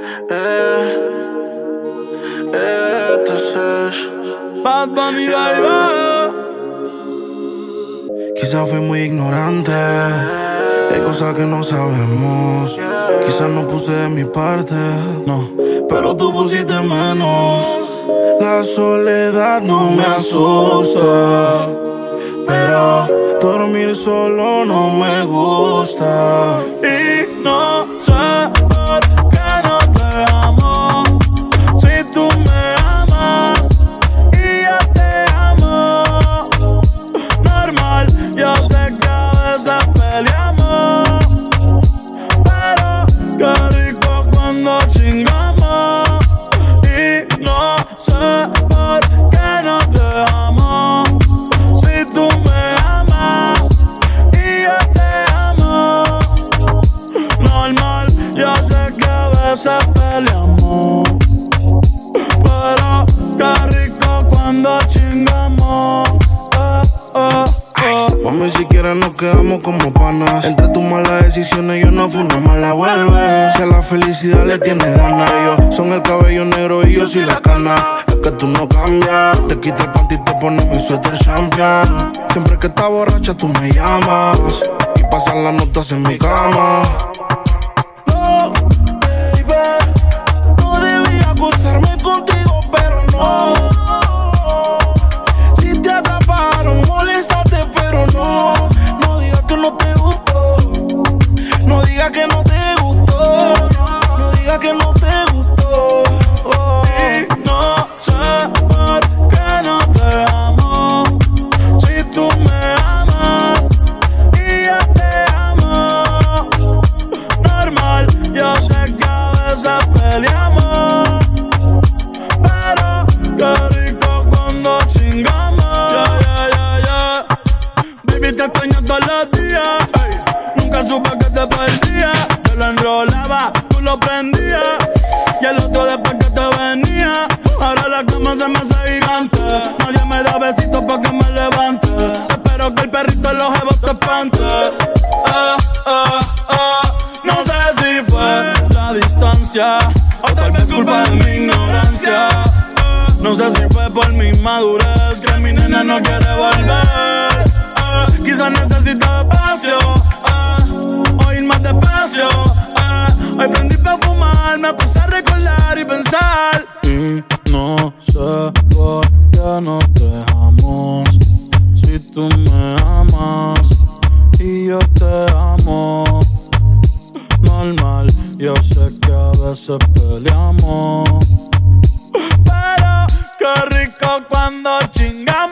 Bad Bunny, baby. Quizás fui muy ignorante, hay cosas que no sabemos. Quizás no puse de mi parte, no, pero tú pusiste menos. La soledad no me asusta, pero dormir solo no me gusta. Y no sé por qué no te amo, si tú me amas y yo te amo. Normal, yo sé que a veces peleamos, pero qué rico cuando chingamos. Y no sé por qué no te amo, si tú me amas y yo te amo. Normal, yo sé que a veces peleamos, pero qué rico cuando chingamos. Mami, si quieres nos quedamos como panas. Entre tus malas decisiones yo no fui una mala vuelve. Si a la felicidad le tienes ganas, yo son el cabello negro y yo soy la cana. Es que tú no cambias, te quita el panty y te pones mi suéter champion. Siempre que estás borracha tú me llamas y pasan las notas en mi cama. No, baby, no debía acostarme contigo, pero no. Si te atraparon, moléstate, pero no. No digas que no te gustó, no digas que no te gustó, no digas que no te gustó. Y no sé por qué no te amo, si tú me amas y yo te amo. Normal, yo sé que a veces peleamos, pero qué rico cuando chingamos. Baby, te extraño todos los días, ey. Nunca supe que te perdía. Yo lo enrolaba, tú lo prendías, y el otro después que te venía. Ahora la cama se me hace gigante, nadie me da besitos pa' que me levante. Espero que el perrito en los jebos te espante. No sé si fue la distancia o tal vez culpa de mi ignorancia. No sé si fue por mi madurez que mi nena no quiere volver. Quizás necesito espacio, o ir más despacio. Hoy prendí pa' fumar, me puse a recordar y pensar. Y no sé por qué no te dejamos, si tú me amas y yo te amo. Normal, yo sé que a veces peleamos, pero qué rico cuando chingamos.